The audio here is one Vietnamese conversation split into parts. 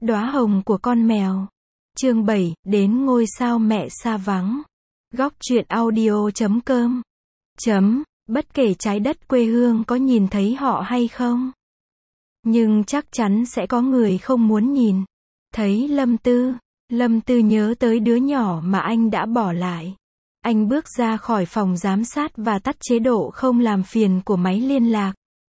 Đóa hồng của con mèo. Chương 7, đến ngôi sao mẹ xa vắng. Góc truyện audio.com. Bất kể trái đất quê hương có nhìn thấy họ hay không, nhưng chắc chắn sẽ có người không muốn nhìn thấy Lâm Tư. Lâm Tư nhớ tới đứa nhỏ mà anh đã bỏ lại. Anh bước ra khỏi phòng giám sát và tắt chế độ không làm phiền của máy liên lạc.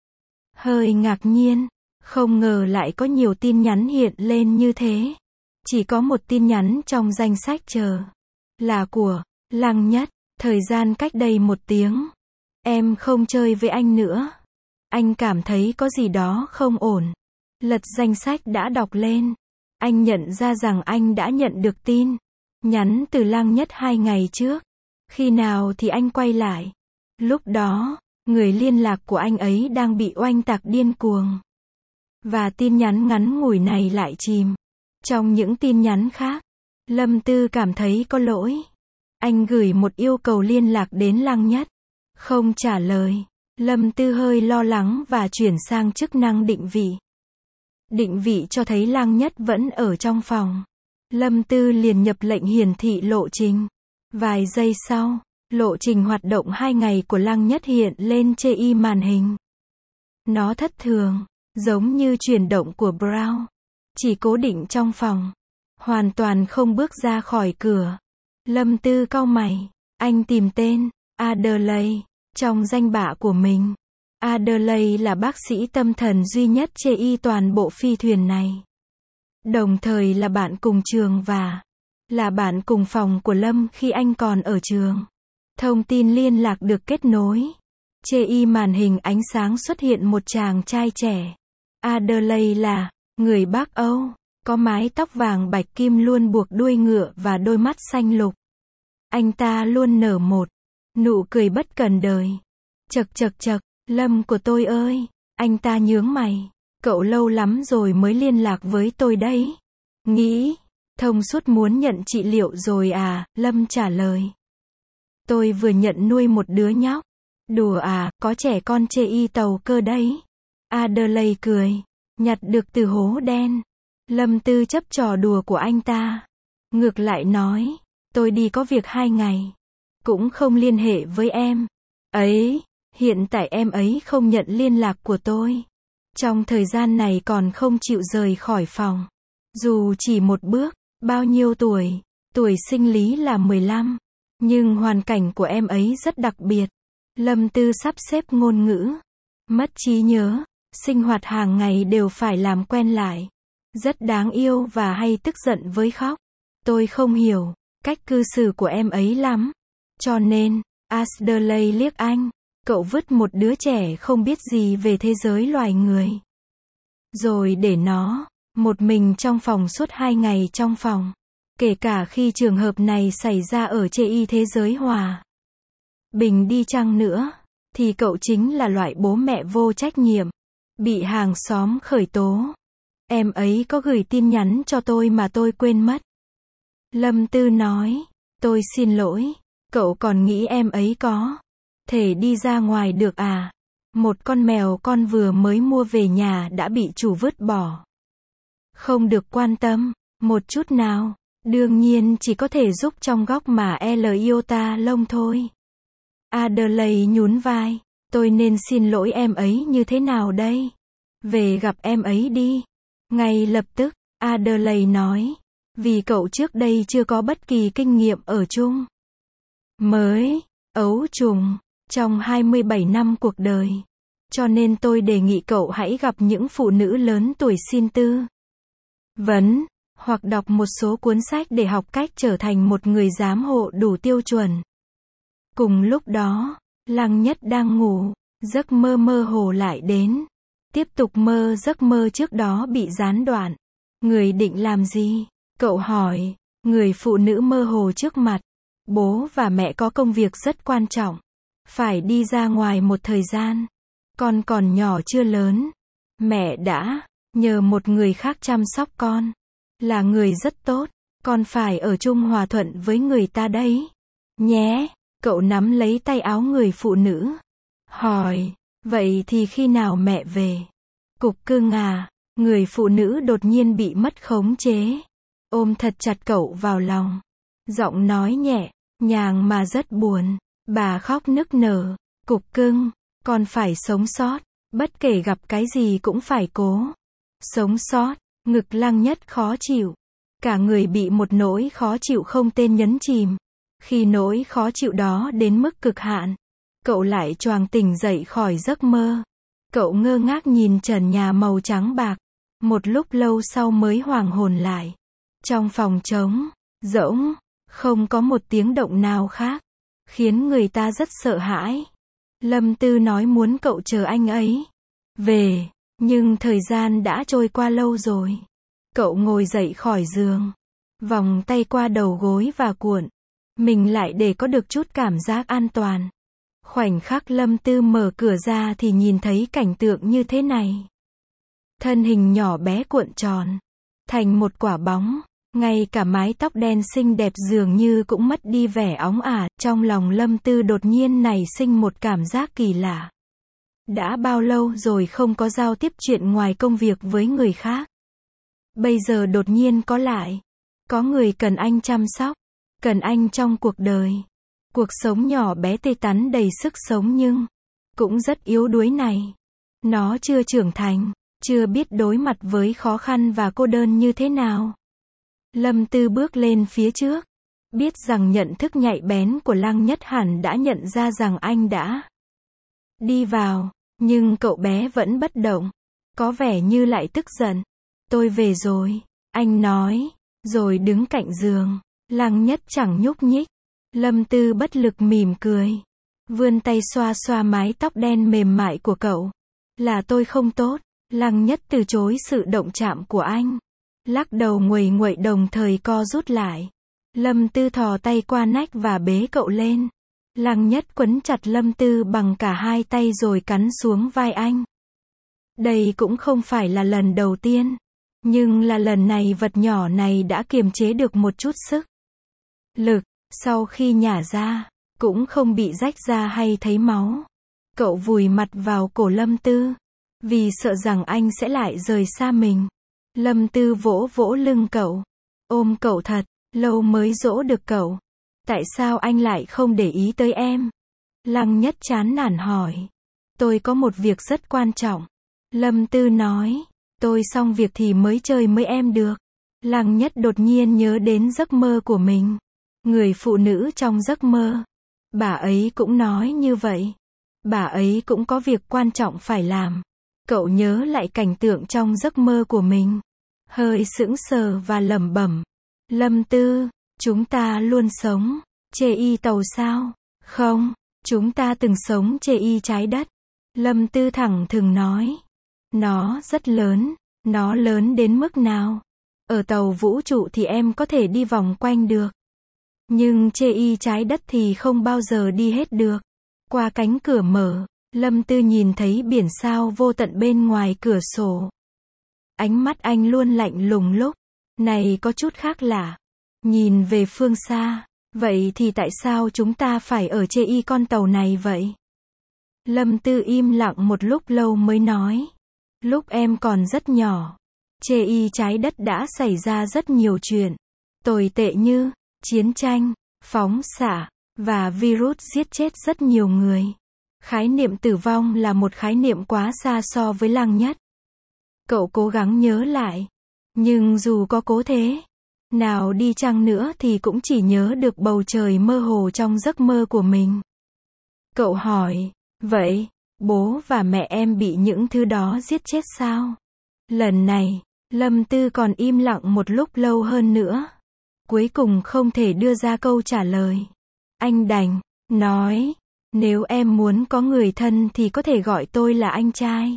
Hơi ngạc nhiên, không ngờ lại có nhiều tin nhắn hiện lên như thế. Chỉ có một tin nhắn trong danh sách chờ, là của Lăng Nhất, thời gian cách đây 1 tiếng. Em không chơi với anh nữa. Anh cảm thấy có gì đó không ổn. Lật danh sách đã đọc lên. Anh nhận ra rằng anh đã nhận được tin nhắn từ Lăng Nhất 2 ngày trước. Khi nào thì anh quay lại? Lúc đó, người liên lạc của anh ấy đang bị oanh tạc điên cuồng. Và tin nhắn ngắn ngủi này lại chìm trong những tin nhắn khác. Lâm Tư cảm thấy có lỗi. Anh gửi một yêu cầu liên lạc đến Lăng Nhất. Không trả lời. Lâm Tư hơi lo lắng và chuyển sang chức năng định vị. Định vị cho thấy Lăng Nhất vẫn ở trong phòng. Lâm Tư liền nhập lệnh hiển thị lộ trình. Vài giây sau, lộ trình hoạt động 2 ngày của Lăng Nhất hiện lên trên màn hình. Nó thất thường, giống như chuyển động của Brown. Chỉ cố định trong phòng, hoàn toàn không bước ra khỏi cửa. Lâm Tư cau mày. Anh tìm tên Adelaide trong danh bạ của mình. Adelaide là bác sĩ tâm thần duy nhất trên toàn bộ phi thuyền này. Đồng thời là bạn cùng trường và là bạn cùng phòng của Lâm khi anh còn ở trường. Thông tin liên lạc được kết nối. Trên màn hình ánh sáng xuất hiện một chàng trai trẻ. Adelaide là người Bắc Âu, có mái tóc vàng bạch kim luôn buộc đuôi ngựa và đôi mắt xanh lục. Anh ta luôn nở một nụ cười bất cần đời. Chậc, Lâm của tôi ơi. Anh ta nhướng mày. Cậu lâu lắm rồi mới liên lạc với tôi đấy. Nghĩ thông suốt muốn nhận trị liệu rồi à? Lâm trả lời. Tôi vừa nhận nuôi một đứa nhóc. Đùa à, có trẻ con trên tàu cơ đấy. Adelaide cười. Nhặt được từ hố đen. Lâm Tư chấp trò đùa của anh ta. Ngược lại nói. Tôi đi có việc 2 ngày. Cũng không liên hệ với em ấy. Hiện tại em ấy không nhận liên lạc của tôi. Trong thời gian này còn không chịu rời khỏi phòng. Dù chỉ một bước. Bao nhiêu tuổi? Tuổi sinh lý là 15. Nhưng hoàn cảnh của em ấy rất đặc biệt. Lâm Tư sắp xếp ngôn ngữ. Mất trí nhớ. Sinh hoạt hàng ngày đều phải làm quen lại. Rất đáng yêu và hay tức giận với khóc. Tôi không hiểu cách cư xử của em ấy lắm. Cho nên, Adelaide liếc anh. Cậu vứt một đứa trẻ không biết gì về thế giới loài người. Rồi để nó một mình trong phòng suốt 2 ngày trong phòng. Kể cả khi trường hợp này xảy ra ở trên thế giới hòa bình đi chăng nữa, thì cậu chính là loại bố mẹ vô trách nhiệm, bị hàng xóm khởi tố. Em ấy có gửi tin nhắn cho tôi mà tôi quên mất. Lâm Tư nói. Tôi xin lỗi. Cậu còn nghĩ em ấy có thể đi ra ngoài được à? Một con mèo con vừa mới mua về nhà đã bị chủ vứt bỏ. Không được quan tâm một chút nào. Đương nhiên chỉ có thể giúp trong góc mà iota lông thôi. Adelaide nhún vai. Tôi nên xin lỗi em ấy như thế nào đây? Về gặp em ấy đi. Ngay lập tức, Adelaide nói. Vì cậu trước đây chưa có bất kỳ kinh nghiệm ở chung mới ấu trùng trong 27 năm cuộc đời. Cho nên tôi đề nghị cậu hãy gặp những phụ nữ lớn tuổi xin tư vấn, hoặc đọc một số cuốn sách để học cách trở thành một người giám hộ đủ tiêu chuẩn. Cùng lúc đó, Lăng Nhất đang ngủ, giấc mơ mơ hồ lại đến. Tiếp tục mơ giấc mơ trước đó bị gián đoạn. Người định làm gì? Cậu hỏi. Người phụ nữ mơ hồ trước mặt. Bố và mẹ có công việc rất quan trọng. Phải đi ra ngoài một thời gian. Con còn nhỏ chưa lớn. Mẹ đã nhờ một người khác chăm sóc con. Là người rất tốt. Con phải ở chung hòa thuận với người ta đấy. Nhé. Cậu nắm lấy tay áo người phụ nữ. Hỏi. Vậy thì khi nào mẹ về? Cục cưng à? Người phụ nữ đột nhiên bị mất khống chế. Ôm thật chặt cậu vào lòng. Giọng nói nhẹ, nhàng mà rất buồn. Bà khóc nức nở. Cục cưng, con phải sống sót. Bất kể gặp cái gì cũng phải cố. Sống sót. Ngực Lăng Nhất khó chịu. Cả người bị một nỗi khó chịu không tên nhấn chìm. Khi nỗi khó chịu đó đến mức cực hạn, cậu lại choàng tỉnh dậy khỏi giấc mơ. Cậu ngơ ngác nhìn trần nhà màu trắng bạc. Một lúc lâu sau mới hoàn hồn lại. Trong phòng trống, rỗng, không có một tiếng động nào khác, khiến người ta rất sợ hãi. Lâm Tư nói muốn cậu chờ anh ấy về, nhưng thời gian đã trôi qua lâu rồi. Cậu ngồi dậy khỏi giường, vòng tay qua đầu gối và cuộn mình lại để có được chút cảm giác an toàn. Khoảnh khắc Lâm Tư mở cửa ra thì nhìn thấy cảnh tượng như thế này. Thân hình nhỏ bé cuộn tròn thành một quả bóng, ngay cả mái tóc đen xinh đẹp dường như cũng mất đi vẻ óng ả. Trong lòng Lâm Tư đột nhiên nảy sinh một cảm giác kỳ lạ. Đã bao lâu rồi không có giao tiếp chuyện ngoài công việc với người khác. Bây giờ đột nhiên có lại. Có người cần anh chăm sóc, cần anh trong cuộc đời. Cuộc sống nhỏ bé tê tắn đầy sức sống nhưng cũng rất yếu đuối này. Nó chưa trưởng thành, chưa biết đối mặt với khó khăn và cô đơn như thế nào. Lâm Tư bước lên phía trước, biết rằng nhận thức nhạy bén của Lăng Nhất hẳn đã nhận ra rằng anh đã đi vào, nhưng cậu bé vẫn bất động, có vẻ như lại tức giận. Tôi về rồi, anh nói, rồi đứng cạnh giường. Lăng Nhất chẳng nhúc nhích. Lâm Tư bất lực mỉm cười, vươn tay xoa xoa mái tóc đen mềm mại của cậu. Là tôi không tốt. Lăng Nhất từ chối sự động chạm của anh, lắc đầu nguầy nguậy đồng thời co rút lại. Lâm Tư thò tay qua nách và bế cậu lên. Lăng Nhất quấn chặt Lâm Tư bằng cả hai tay rồi cắn xuống vai anh. Đây cũng không phải là lần đầu tiên, nhưng là lần này vật nhỏ này đã kiềm chế được một chút sức lực. Sau khi nhả ra, cũng không bị rách ra hay thấy máu. Cậu vùi mặt vào cổ Lâm Tư, vì sợ rằng anh sẽ lại rời xa mình. Lâm Tư vỗ vỗ lưng cậu, ôm cậu thật lâu mới dỗ được cậu. Tại sao anh lại không để ý tới em? Lăng Nhất chán nản hỏi. Tôi có một việc rất quan trọng. Lâm Tư nói. Tôi xong việc thì mới chơi với em được. Lăng Nhất đột nhiên nhớ đến giấc mơ của mình. Người phụ nữ trong giấc mơ. Bà ấy cũng nói như vậy. Bà ấy cũng có việc quan trọng phải làm. Cậu nhớ lại cảnh tượng trong giấc mơ của mình, hơi sững sờ và lẩm bẩm. Lâm Tư, chúng ta luôn sống chê y tàu sao? Không, chúng ta từng sống chê y trái đất. Lâm Tư thẳng thừng nói. Nó rất lớn. Nó lớn đến mức nào? Ở tàu vũ trụ thì em có thể đi vòng quanh được. Nhưng chê y trái đất thì không bao giờ đi hết được. Qua cánh cửa mở, Lâm Tư nhìn thấy biển sao vô tận bên ngoài cửa sổ. Ánh mắt anh luôn lạnh lùng lúc này có chút khác lạ. Nhìn về phương xa. Vậy thì tại sao chúng ta phải ở chê y con tàu này vậy? Lâm Tư im lặng một lúc lâu mới nói. Lúc em còn rất nhỏ, chê y trái đất đã xảy ra rất nhiều chuyện tồi tệ như chiến tranh, phóng xạ, và virus giết chết rất nhiều người. Khái niệm tử vong là một khái niệm quá xa so với Lăng Nhất. Cậu cố gắng nhớ lại. Nhưng dù có cố thế nào đi chăng nữa thì cũng chỉ nhớ được bầu trời mơ hồ trong giấc mơ của mình. Cậu hỏi, vậy, bố và mẹ em bị những thứ đó giết chết sao? Lần này, Lâm Tư còn im lặng một lúc lâu hơn nữa. Cuối cùng không thể đưa ra câu trả lời. Anh đành nói, nếu em muốn có người thân thì có thể gọi tôi là anh trai.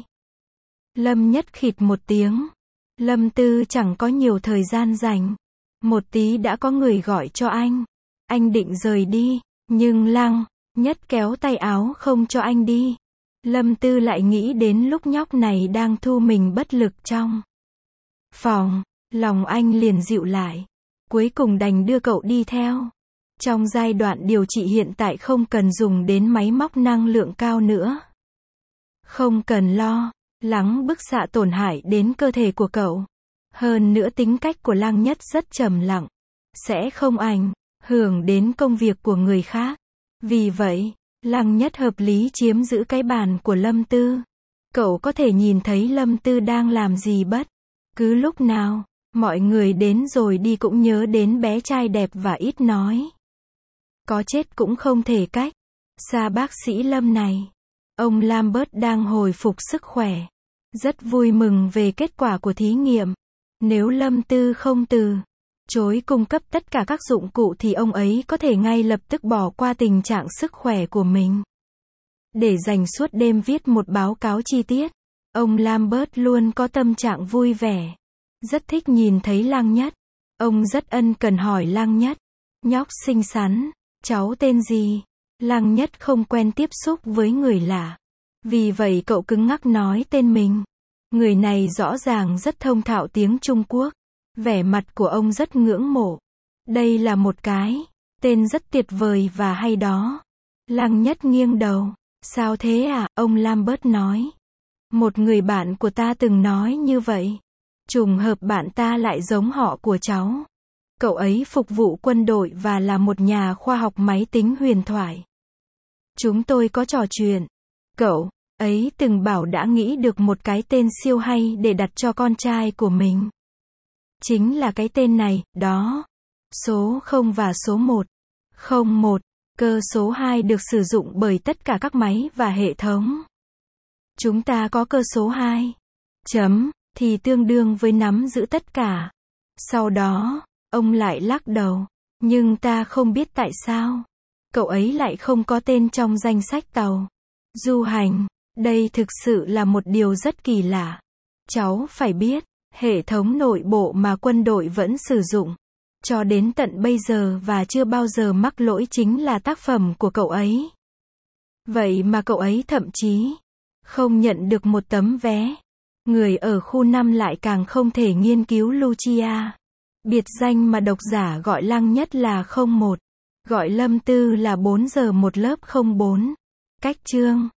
Lâm Nhất khịt một tiếng. Lâm Tư chẳng có nhiều thời gian dành. Một tí đã có người gọi cho anh. Anh định rời đi, nhưng Lăng Nhất kéo tay áo không cho anh đi. Lâm Tư lại nghĩ đến lúc nhóc này đang thu mình bất lực trong phòng. Lòng anh liền dịu lại. Cuối cùng đành đưa cậu đi theo. Trong giai đoạn điều trị hiện tại không cần dùng đến máy móc năng lượng cao nữa. Không cần lo, Lắng bức xạ tổn hại đến cơ thể của cậu. Hơn nữa tính cách của Lăng Nhất rất trầm lặng, sẽ không ảnh hưởng đến công việc của người khác. Vì vậy, Lăng Nhất hợp lý chiếm giữ cái bàn của Lâm Tư. Cậu có thể nhìn thấy Lâm Tư đang làm gì bất cứ lúc nào. Mọi người đến rồi đi cũng nhớ đến bé trai đẹp và ít nói. Có chết cũng không thể cách xa bác sĩ Lâm này. Ông Lambert đang hồi phục sức khỏe, rất vui mừng về kết quả của thí nghiệm. Nếu Lâm Tư không từ chối cung cấp tất cả các dụng cụ thì ông ấy có thể ngay lập tức bỏ qua tình trạng sức khỏe của mình để dành suốt đêm viết một báo cáo chi tiết. Ông Lambert luôn có tâm trạng vui vẻ, rất thích nhìn thấy Lăng Nhất. Ông rất ân cần hỏi Lăng Nhất, nhóc xinh xắn, cháu tên gì? Lăng Nhất không quen tiếp xúc với người lạ, vì vậy cậu cứng ngắc nói tên mình. Người này rõ ràng rất thông thạo tiếng Trung Quốc. Vẻ mặt của ông rất ngưỡng mộ. Đây là một cái tên rất tuyệt vời và hay đó. Lăng Nhất nghiêng đầu. Sao thế à? Ông Lambert nói. Một người bạn của ta từng nói như vậy. Trùng hợp bạn ta lại giống họ của cháu. Cậu ấy phục vụ quân đội và là một nhà khoa học máy tính huyền thoại. Chúng tôi có trò chuyện. Cậu ấy từng bảo đã nghĩ được một cái tên siêu hay để đặt cho con trai của mình. Chính là cái tên này, đó. Số 0 và số 1. 01. Cơ số 2 được sử dụng bởi tất cả các máy và hệ thống. Chúng ta có cơ số 2. Thì tương đương với nắm giữ tất cả. Sau đó, ông lại lắc đầu. Nhưng ta không biết tại sao cậu ấy lại không có tên trong danh sách tàu du hành. Đây thực sự là một điều rất kỳ lạ. Cháu phải biết, hệ thống nội bộ mà quân đội vẫn sử dụng cho đến tận bây giờ và chưa bao giờ mắc lỗi chính là tác phẩm của cậu ấy. Vậy mà cậu ấy thậm chí không nhận được một tấm vé. Người ở khu 5 lại càng không thể nghiên cứu Lucia. Biệt danh mà độc giả gọi Lăng Nhất là 01. Gọi Lâm Tư là 4 giờ một lớp 04. Cách chương